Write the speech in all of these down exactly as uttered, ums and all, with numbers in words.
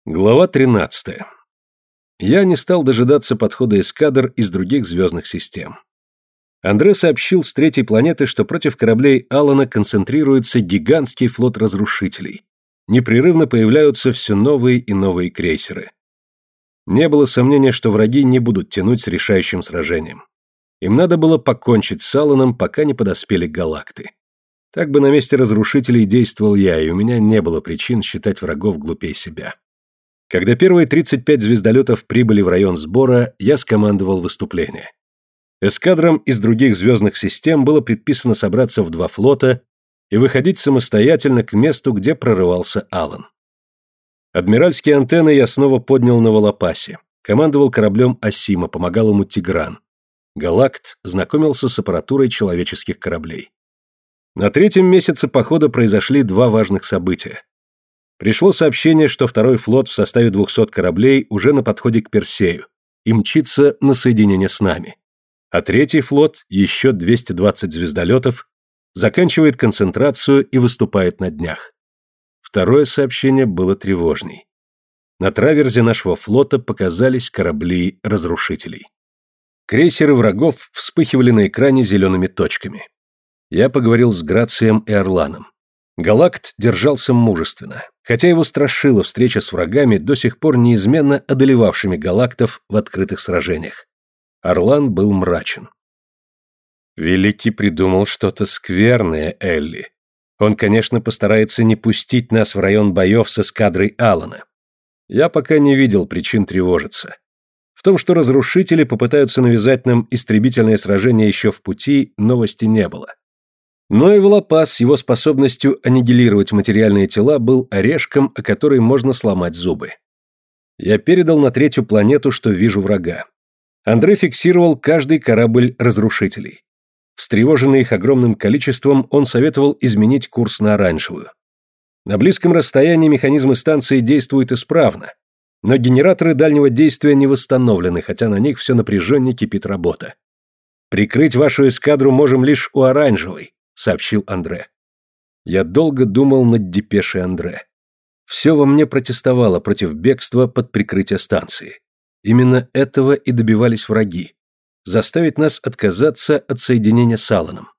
Глава тринадцатая. Я не стал дожидаться подхода эскадр из других звездных систем. Андре сообщил с третьей планеты, что против кораблей Алана концентрируется гигантский флот разрушителей. Непрерывно появляются все новые и новые крейсеры. Не было сомнения, что враги не будут тянуть с решающим сражением. Им надо было покончить с Аланом, пока не подоспели галакты. Так бы на месте разрушителей действовал я, и у меня не было причин считать врагов глупее себя. Когда первые тридцать пять звездолетов прибыли в район сбора, я скомандовал выступление. Эскадрам из других звездных систем было предписано собраться в два флота и выходить самостоятельно к месту, где прорывался Алан. Адмиральские антенны я снова поднял на Волопасе, командовал кораблем Асима, помогал ему Тигран. Галакт знакомился с аппаратурой человеческих кораблей. На третьем месяце похода произошли два важных события. Пришло сообщение, что второй флот в составе двухсот кораблей уже на подходе к Персею и мчится на соединение с нами. А третий флот, еще двести двадцать звездолетов, заканчивает концентрацию и выступает на днях. Второе сообщение было тревожней. На траверзе нашего флота показались корабли разрушителей. Крейсеры врагов вспыхивали на экране зелеными точками. Я поговорил с Грацием и Орланом. Галакт держался мужественно, хотя его страшила встреча с врагами, до сих пор неизменно одолевавшими галактов в открытых сражениях. Орлан был мрачен. «Великий придумал что-то скверное, Элли. Он, конечно, постарается не пустить нас в район боев с эскадрой Алана. Я пока не видел причин тревожиться. В том, что разрушители попытаются навязать нам истребительное сражение еще в пути, новости не было. Но и Волопас с его способностью аннигилировать материальные тела был орешком, о который можно сломать зубы. Я передал на третью планету, что вижу врага. Андре фиксировал каждый корабль разрушителей. Встревоженный их огромным количеством, он советовал изменить курс на оранжевую. На близком расстоянии механизмы станции действуют исправно, но генераторы дальнего действия не восстановлены, хотя на них все напряженнее кипит работа. Прикрыть вашу эскадру можем лишь у оранжевой, сообщил Андре. Я долго думал над депешей Андре. Все во мне протестовало против бегства под прикрытие станции. Именно этого и добивались враги. Заставить нас отказаться от соединения с Аланом.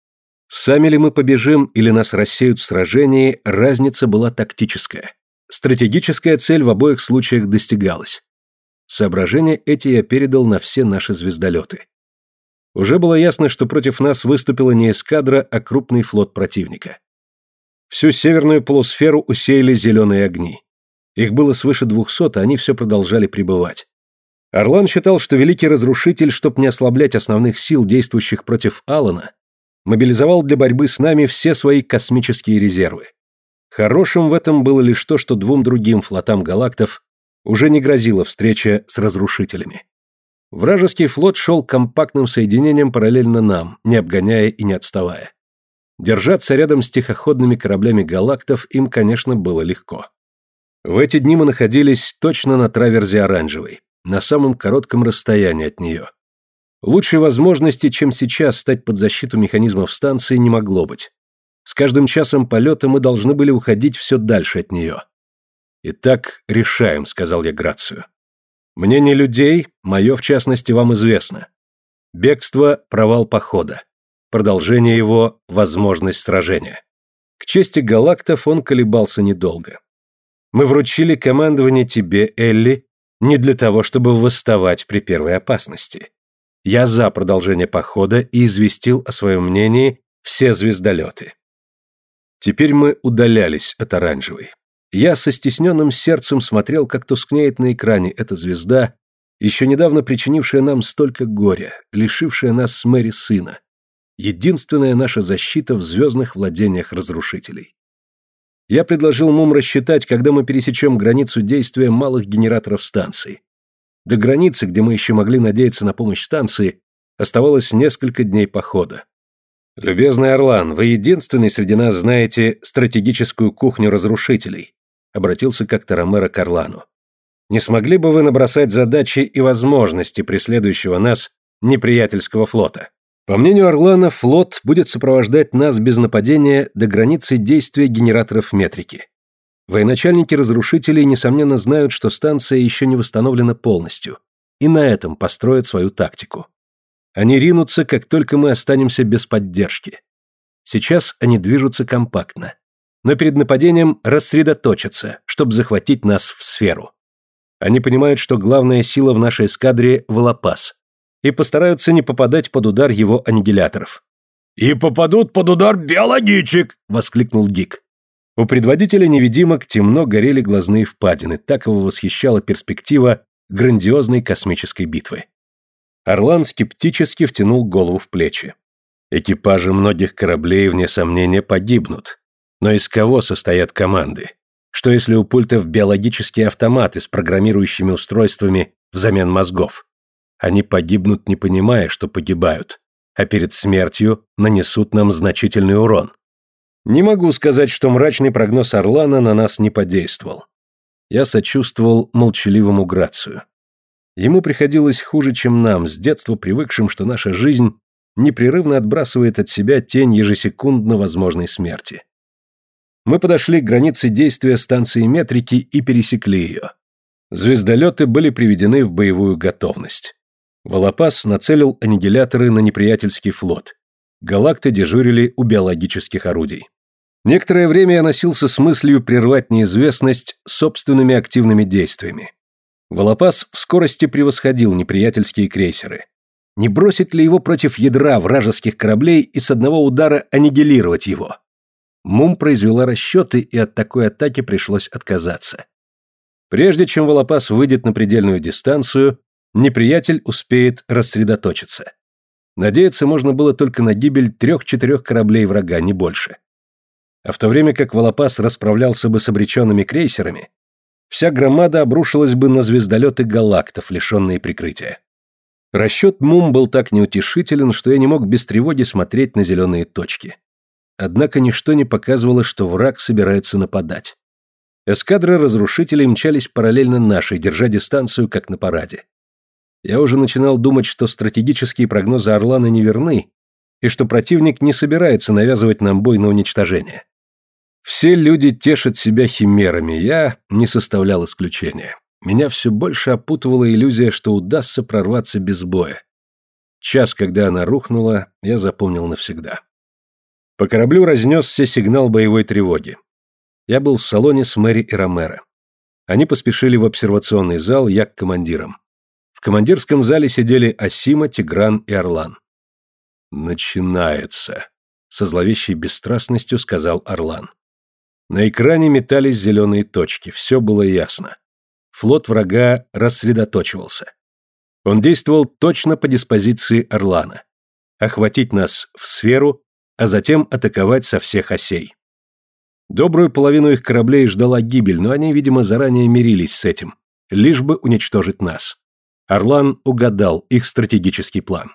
Сами ли мы побежим или нас рассеют в сражении, разница была тактическая. Стратегическая цель в обоих случаях достигалась. Соображения эти я передал на все наши звездолеты. Уже было ясно, что против нас выступила не эскадра, а крупный флот противника. Всю северную полусферу усеяли зеленые огни. Их было свыше двухсот, а они все продолжали прибывать. Орлан считал, что великий разрушитель, чтобы не ослаблять основных сил, действующих против Алана, мобилизовал для борьбы с нами все свои космические резервы. Хорошим в этом было лишь то, что двум другим флотам галактов уже не грозила встреча с разрушителями. Вражеский флот шел компактным соединением параллельно нам, не обгоняя и не отставая. Держаться рядом с тихоходными кораблями галактов им, конечно, было легко. В эти дни мы находились точно на траверзе оранжевой, на самом коротком расстоянии от нее. Лучшей возможности, чем сейчас стать под защиту механизмов станции, не могло быть. С каждым часом полета мы должны были уходить все дальше от нее. «Итак, решаем», — сказал я Грацию. «Мнение людей, мое в частности, вам известно. Бегство — провал похода. Продолжение его — возможность сражения». К чести галактов он колебался недолго. «Мы вручили командование тебе, Элли, не для того, чтобы восставать при первой опасности. Я за продолжение похода и известил о своем мнении все звездолеты». Теперь мы удалялись от оранжевой. Я со стесненным сердцем смотрел, как тускнеет на экране эта звезда, еще недавно причинившая нам столько горя, лишившая нас с Мэри сына. Единственная наша защита в звездных владениях разрушителей. Я предложил Мум рассчитать, когда мы пересечем границу действия малых генераторов станции. До границы, где мы еще могли надеяться на помощь станции, оставалось несколько дней похода. «Любезный Орлан, вы единственный среди нас знаете стратегическую кухню разрушителей», обратился как-то Ромеро к Орлану. «Не смогли бы вы набросать задачи и возможности преследующего нас неприятельского флота?» По мнению Орлана, флот будет сопровождать нас без нападения до границы действия генераторов метрики. Военачальники разрушителей, несомненно, знают, что станция еще не восстановлена полностью, и на этом построят свою тактику. Они ринутся, как только мы останемся без поддержки. Сейчас они движутся компактно, но перед нападением рассредоточатся, чтобы захватить нас в сферу. Они понимают, что главная сила в нашей эскадре – Волопас, и постараются не попадать под удар его аннигиляторов. «И попадут под удар биологичек!» – воскликнул Гик. У предводителя невидимок темно горели глазные впадины, так его восхищала перспектива грандиозной космической битвы. Орлан скептически втянул голову в плечи. Экипажи многих кораблей, вне сомнения, погибнут. Но из кого состоят команды? Что если у пультов биологические автоматы с программирующими устройствами взамен мозгов? Они погибнут, не понимая, что погибают, а перед смертью нанесут нам значительный урон. Не могу сказать, что мрачный прогноз Орлана на нас не подействовал. Я сочувствовал молчаливому Грацию. Ему приходилось хуже, чем нам, с детства привыкшим, что наша жизнь непрерывно отбрасывает от себя тень ежесекундно возможной смерти. Мы подошли к границе действия станции метрики и пересекли ее. Звездолеты были приведены в боевую готовность. Волопас нацелил аннигиляторы на неприятельский флот. Галакты дежурили у биологических орудий. Некоторое время я носился с мыслью прервать неизвестность собственными активными действиями. Волопас в скорости превосходил неприятельские крейсеры. Не бросить ли его против ядра вражеских кораблей и с одного удара аннигилировать его? Мум произвела расчеты, и от такой атаки пришлось отказаться. Прежде чем Волопас выйдет на предельную дистанцию, неприятель успеет рассредоточиться. Надеяться можно было только на гибель трех-четырех кораблей врага, не больше. А в то время как Волопас расправлялся бы с обреченными крейсерами, вся громада обрушилась бы на звездолеты галактов, лишенные прикрытия. Расчет Мум был так неутешителен, что я не мог без тревоги смотреть на зеленые точки. Однако ничто не показывало, что враг собирается нападать. Эскадры разрушителей мчались параллельно нашей, держа дистанцию, как на параде. Я уже начинал думать, что стратегические прогнозы Орлана неверны, и что противник не собирается навязывать нам бой на уничтожение. Все люди тешат себя химерами, я не составлял исключения. Меня все больше опутывала иллюзия, что удастся прорваться без боя. Час, когда она рухнула, я запомнил навсегда. По кораблю разнесся сигнал боевой тревоги. Я был в салоне с Мэри и Ромеро. Они поспешили в обсервационный зал, я к командирам. В командирском зале сидели Асима, Тигран и Орлан. «Начинается», — со зловещей бесстрастностью сказал Орлан. На экране метались зеленые точки, все было ясно. Флот врага рассредоточивался. Он действовал точно по диспозиции Орлана. Охватить нас в сферу, а затем атаковать со всех осей. Добрую половину их кораблей ждала гибель, но они, видимо, заранее мирились с этим, лишь бы уничтожить нас. Орлан угадал их стратегический план.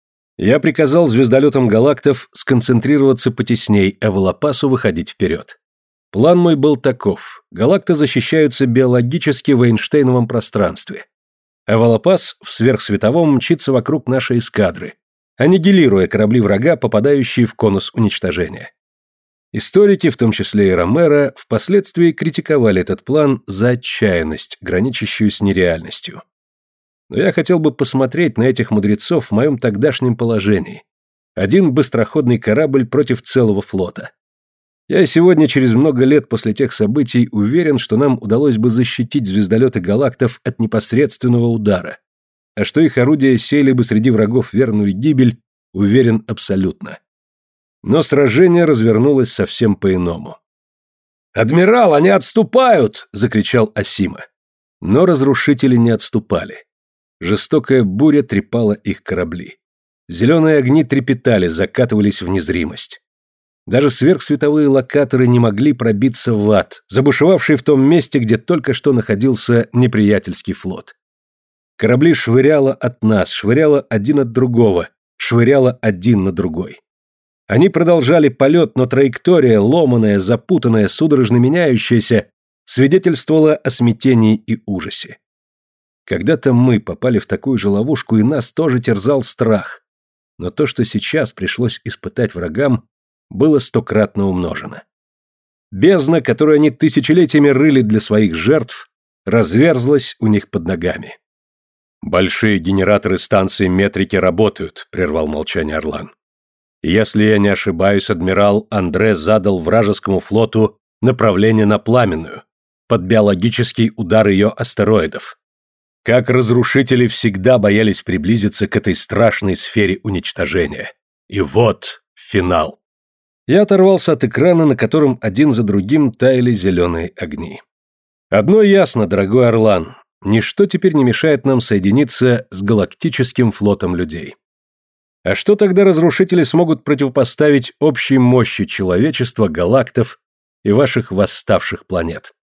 Я приказал звездолетам галактов сконцентрироваться потесней, а Волопасу выходить вперед. План мой был таков. Галакты защищаются биологически в Эйнштейновом пространстве, а Волопас в сверхсветовом мчится вокруг нашей эскадры, аннигилируя корабли врага, попадающие в конус уничтожения. Историки, в том числе и Ромеро, впоследствии критиковали этот план за отчаянность, граничащую с нереальностью. Но я хотел бы посмотреть на этих мудрецов в моем тогдашнем положении. Один быстроходный корабль против целого флота. Я сегодня, через много лет после тех событий, уверен, что нам удалось бы защитить звездолеты галактов от непосредственного удара. А что их орудия сеяли бы среди врагов верную гибель, уверен абсолютно. Но сражение развернулось совсем по-иному. «Адмирал, они отступают!» — закричал Асима. Но разрушители не отступали. Жестокая буря трепала их корабли. Зеленые огни трепетали, закатывались в незримость. Даже сверхсветовые локаторы не могли пробиться в ад, забушевавший в том месте, где только что находился неприятельский флот. Корабли швыряло от нас, швыряло один от другого, швыряло один на другой. Они продолжали полет, но траектория, ломаная, запутанная, судорожно меняющаяся, свидетельствовала о смятении и ужасе. Когда-то мы попали в такую же ловушку, и нас тоже терзал страх. Но то, что сейчас пришлось испытать врагам, было стократно умножено. Бездна, которую они тысячелетиями рыли для своих жертв, разверзлась у них под ногами. «Большие генераторы станции метрики работают», — прервал молчание Орлан. «Если я не ошибаюсь, адмирал Андре задал вражескому флоту направление на Пламенную, под биологический удар ее астероидов. Как разрушители всегда боялись приблизиться к этой страшной сфере уничтожения. И вот финал». Я оторвался от экрана, на котором один за другим таяли зеленые огни. Одно ясно, дорогой Орлан, ничто теперь не мешает нам соединиться с галактическим флотом людей. А что тогда разрушители смогут противопоставить общей мощи человечества, галактов и ваших восставших планет?